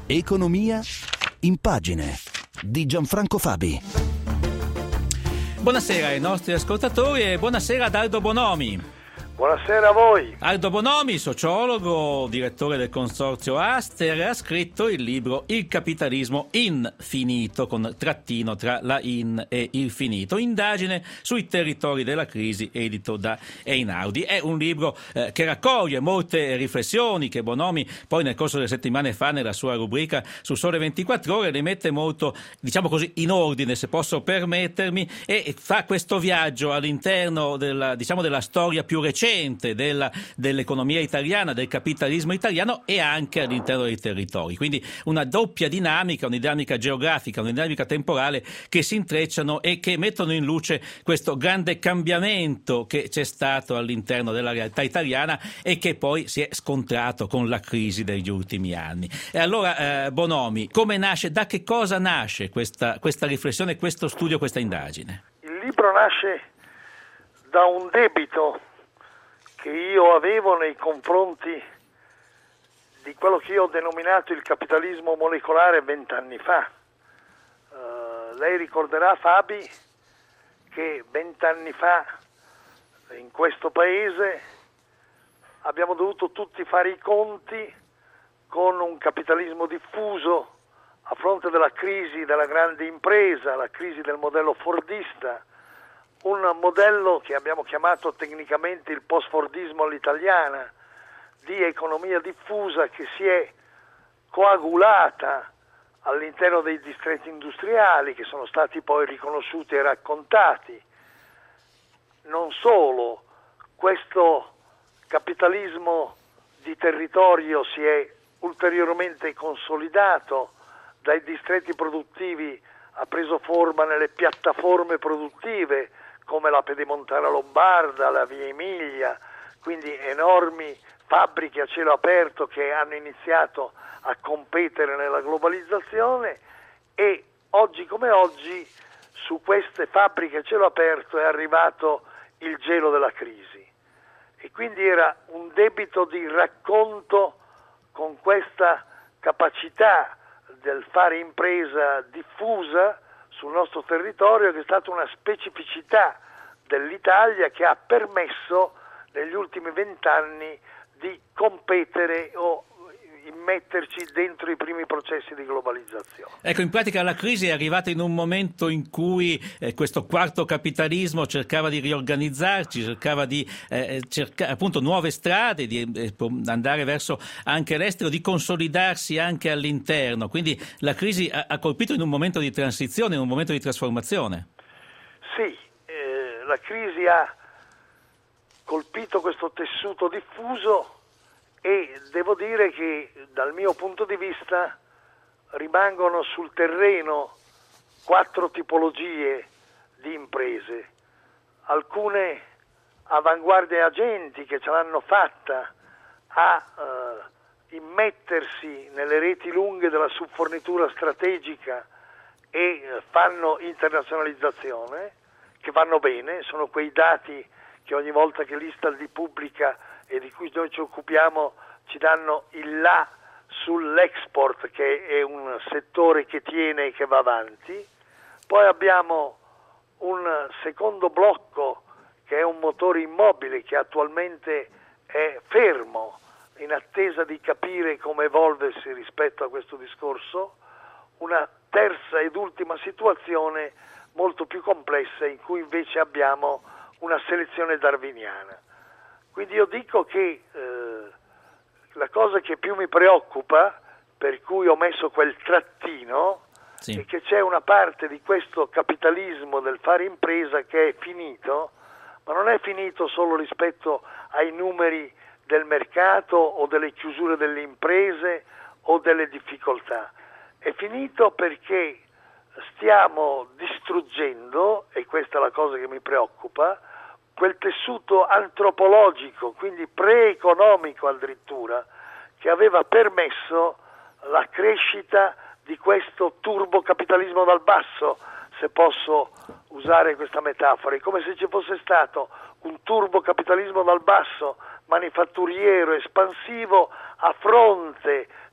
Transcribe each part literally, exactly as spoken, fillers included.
Economia in pagine di Gianfranco Fabi. Buonasera ai nostri ascoltatori e buonasera ad Aldo Bonomi. Buonasera a voi. Aldo Bonomi, sociologo, direttore del consorzio Aster, ha scritto il libro Il capitalismo infinito, con trattino tra la in e il finito, indagine sui territori della crisi, edito da Einaudi. È un libro eh, che raccoglie molte riflessioni che Bonomi poi nel corso delle settimane fa nella sua rubrica su Sole ventiquattro Ore, le mette molto, diciamo così, in ordine, se posso permettermi, e fa questo viaggio all'interno della, diciamo, della storia più recente Della, dell'economia italiana, del capitalismo italiano, e anche all'interno dei territori. Quindi una doppia dinamica, una dinamica geografica, una dinamica temporale che si intrecciano e che mettono in luce questo grande cambiamento che c'è stato all'interno della realtà italiana e che poi si è scontrato con la crisi degli ultimi anni. E allora, eh, Bonomi, come nasce, da che cosa nasce questa, questa riflessione, questo studio, questa indagine? Il libro nasce da un debito che io avevo nei confronti di quello che io ho denominato il capitalismo molecolare vent'anni fa. Uh, lei ricorderà, Fabi, che vent'anni fa in questo paese abbiamo dovuto tutti fare i conti con un capitalismo diffuso a fronte della crisi della grande impresa, la crisi del modello fordista, un modello che abbiamo chiamato tecnicamente il post-fordismo all'italiana, di economia diffusa che si è coagulata all'interno dei distretti industriali che sono stati poi riconosciuti e raccontati. Non solo, questo capitalismo di territorio si è ulteriormente consolidato, dai distretti produttivi ha preso forma nelle piattaforme produttive come la Pedemontana Lombarda, la Via Emilia, quindi enormi fabbriche a cielo aperto che hanno iniziato a competere nella globalizzazione, e oggi come oggi su queste fabbriche a cielo aperto è arrivato il gelo della crisi, e quindi era un debito di racconto con questa capacità del fare impresa diffusa sul nostro territorio, che è stata una specificità dell'Italia che ha permesso negli ultimi vent'anni di competere o immetterci dentro i primi processi di globalizzazione. Ecco, in pratica la crisi è arrivata in un momento in cui eh, questo quarto capitalismo cercava di riorganizzarci, cercava di eh, cercare appunto nuove strade, di eh, andare verso anche l'estero, di consolidarsi anche all'interno. Quindi la crisi ha, ha colpito in un momento di transizione, in un momento di trasformazione. Sì, eh, la crisi ha colpito questo tessuto diffuso, e devo dire che dal mio punto di vista rimangono sul terreno quattro tipologie di imprese, alcune avanguardie agenti che ce l'hanno fatta a eh, immettersi nelle reti lunghe della subfornitura strategica e eh, fanno internazionalizzazione, che vanno bene, sono quei dati che ogni volta che l'Istal li pubblica e di cui noi ci occupiamo ci danno il là sull'export, che è un settore che tiene e che va avanti. Poi abbiamo un secondo blocco che è un motore immobile che attualmente è fermo in attesa di capire come evolversi rispetto a questo discorso. Una terza ed ultima situazione molto più complessa in cui invece abbiamo una selezione darwiniana. Quindi io dico che eh, la cosa che più mi preoccupa, per cui ho messo quel trattino, sì, è che c'è una parte di questo capitalismo del fare impresa che è finito, ma non è finito solo rispetto ai numeri del mercato o delle chiusure delle imprese o delle difficoltà. È finito perché stiamo distruggendo, e questa è la cosa che mi preoccupa, quel tessuto antropologico, quindi pre-economico addirittura, che aveva permesso la crescita di questo turbocapitalismo dal basso, se posso usare questa metafora. È come se ci fosse stato un turbocapitalismo dal basso, manifatturiero, espansivo, a fronte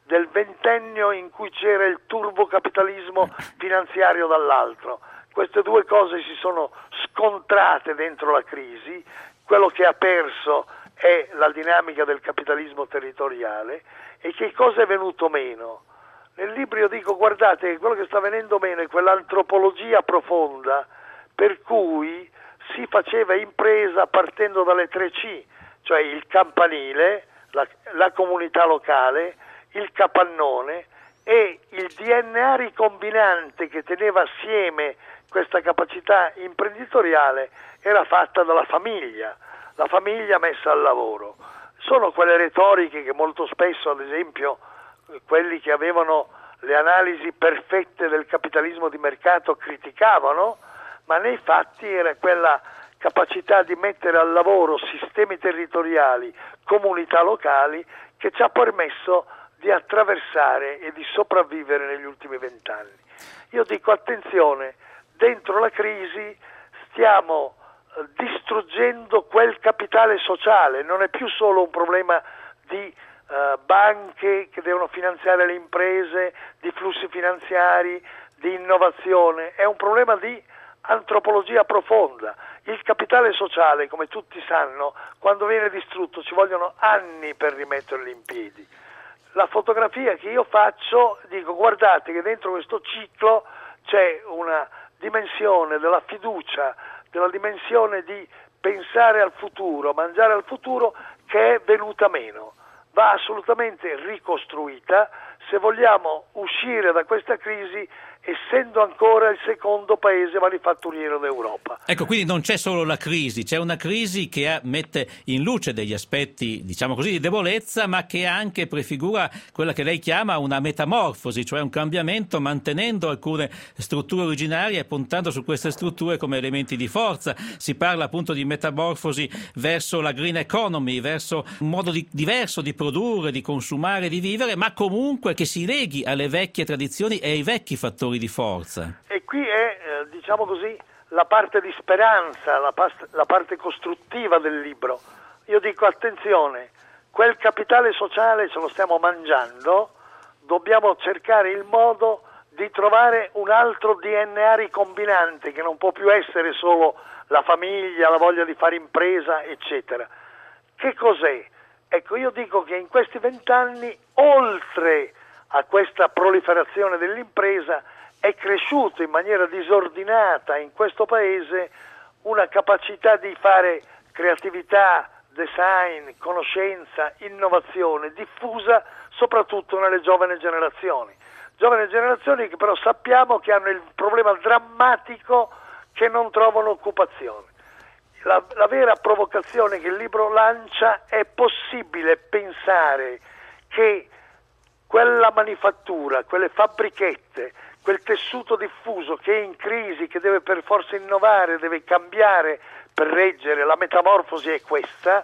del ventennio in cui c'era il turbocapitalismo finanziario dall'altro. Queste due cose si sono scontrate dentro la crisi, quello che ha perso è la dinamica del capitalismo territoriale. E che cosa è venuto meno? Nel libro io dico, guardate, che quello che sta venendo meno è quell'antropologia profonda per cui si faceva impresa partendo dalle tre C, cioè il campanile, la, la comunità locale, il capannone e il D N A ricombinante che teneva assieme questa capacità imprenditoriale era fatta dalla famiglia, la famiglia messa al lavoro. Sono quelle retoriche che molto spesso, ad esempio, quelli che avevano le analisi perfette del capitalismo di mercato criticavano, ma nei fatti era quella capacità di mettere al lavoro sistemi territoriali, comunità locali, che ci ha permesso di attraversare e di sopravvivere negli ultimi vent'anni. Io dico, attenzione, dentro la crisi stiamo distruggendo quel capitale sociale, non è più solo un problema di uh, banche che devono finanziare le imprese, di flussi finanziari, di innovazione, è un problema di antropologia profonda. Il capitale sociale, come tutti sanno, quando viene distrutto ci vogliono anni per rimetterlo in piedi. La fotografia che io faccio, dico, guardate che dentro questo ciclo c'è una dimensione della fiducia, della dimensione di pensare al futuro, mangiare al futuro, che è venuta meno. Va assolutamente ricostruita se vogliamo uscire da questa crisi essendo ancora il secondo paese manifatturiero d'Europa. Ecco, quindi non c'è solo la crisi, c'è una crisi che ha, mette in luce degli aspetti, diciamo così, di debolezza, ma che anche prefigura quella che lei chiama una metamorfosi, cioè un cambiamento mantenendo alcune strutture originarie e puntando su queste strutture come elementi di forza. Si parla appunto di metamorfosi verso la green economy, verso un modo di, diverso di produrre, di consumare, di vivere, ma comunque che si leghi alle vecchie tradizioni e ai vecchi fattori di forza. E qui è, eh, diciamo così, la parte di speranza, la, past- la parte costruttiva del libro. Io dico, attenzione, quel capitale sociale ce lo stiamo mangiando, dobbiamo cercare il modo di trovare un altro D N A ricombinante che non può più essere solo la famiglia, la voglia di fare impresa, eccetera. Che cos'è? Ecco, io dico che in questi vent'anni, oltre a questa proliferazione dell'impresa, è cresciuto in maniera disordinata in questo paese una capacità di fare creatività, design, conoscenza, innovazione diffusa soprattutto nelle giovani generazioni. Giovani generazioni che però sappiamo che hanno il problema drammatico che non trovano occupazione. La, la vera provocazione che il libro lancia è possibile pensare che quella manifattura, quelle fabbrichette, quel tessuto diffuso che è in crisi, che deve per forza innovare, deve cambiare per reggere, la metamorfosi è questa,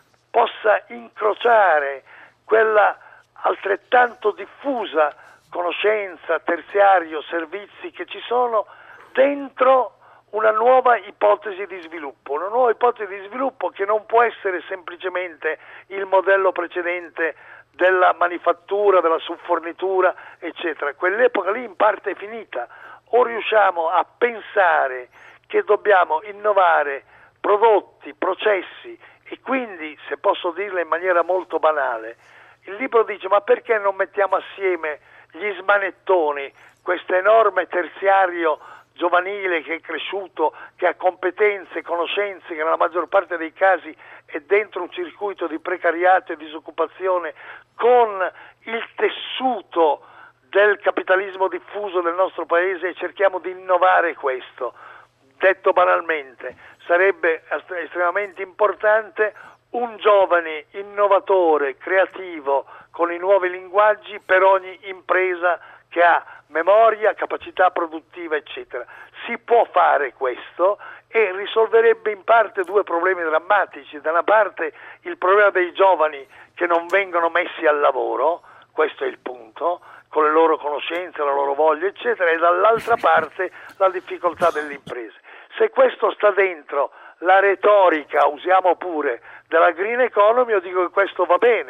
possa incrociare quella altrettanto diffusa conoscenza, terziario, servizi che ci sono dentro una nuova ipotesi di sviluppo, una nuova ipotesi di sviluppo che non può essere semplicemente il modello precedente della manifattura, della subfornitura, eccetera. Quell'epoca lì in parte è finita. O riusciamo a pensare che dobbiamo innovare prodotti, processi e quindi, se posso dirla in maniera molto banale, il libro dice: ma perché non mettiamo assieme gli smanettoni, questo enorme terziario giovanile che è cresciuto, che ha competenze, conoscenze, che nella maggior parte dei casi è dentro un circuito di precariato e disoccupazione, con il tessuto del capitalismo diffuso del nostro paese, e cerchiamo di innovare questo. Detto banalmente, sarebbe estremamente importante un giovane innovatore, creativo, con i nuovi linguaggi per ogni impresa che ha memoria, capacità produttiva, eccetera. Si può fare questo e risolverebbe in parte due problemi drammatici. Da una parte il problema dei giovani che non vengono messi al lavoro, questo è il punto, con le loro conoscenze, la loro voglia, eccetera, e dall'altra parte la difficoltà delle imprese. Se questo sta dentro la retorica, usiamo pure, della green economy, io dico che questo va bene,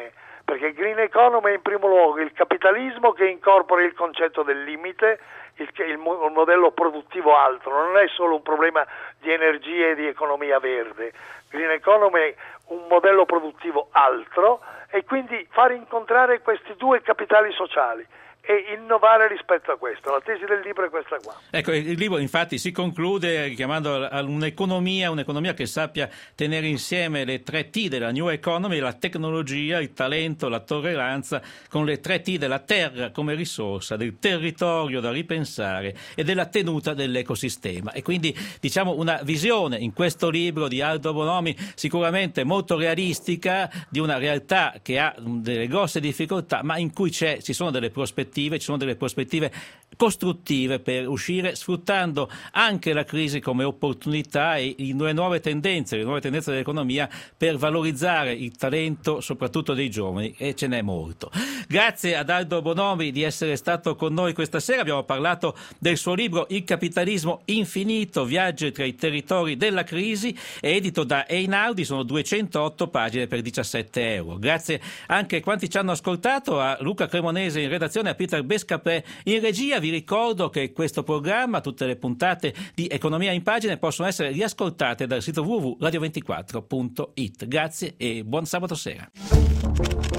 perché green economy è in primo luogo il capitalismo che incorpora il concetto del limite, il, il, il modello produttivo altro, non è solo un problema di energia e di economia verde. Green economy è un modello produttivo altro, e quindi far incontrare questi due capitali sociali e innovare rispetto a questo. La tesi del libro è questa qua. Ecco, il libro infatti si conclude richiamando a un'economia, un'economia che sappia tenere insieme le tre T della New Economy, la tecnologia, il talento, la tolleranza, con le tre T della terra come risorsa, del territorio da ripensare e della tenuta dell'ecosistema. E quindi diciamo una visione in questo libro di Aldo Bonomi sicuramente molto realistica di una realtà che ha delle grosse difficoltà, ma in cui c'è, ci sono delle prospettive ci sono delle prospettive costruttive per uscire, sfruttando anche la crisi come opportunità e le nuove tendenze, le nuove tendenze dell'economia per valorizzare il talento soprattutto dei giovani, e ce n'è molto. Grazie ad Aldo Bonomi di essere stato con noi questa sera. Abbiamo parlato del suo libro Il capitalismo infinito, viaggi tra i territori della crisi, edito da Einaudi, sono duecentootto pagine per diciassette euro. Grazie anche a quanti ci hanno ascoltato, a Luca Cremonese in redazione, a Peter Bescapè in regia. Vi ricordo che questo programma, tutte le puntate di Economia in Pagine, possono essere riascoltate dal sito w w w punto radio ventiquattro punto it. Grazie e buon sabato sera.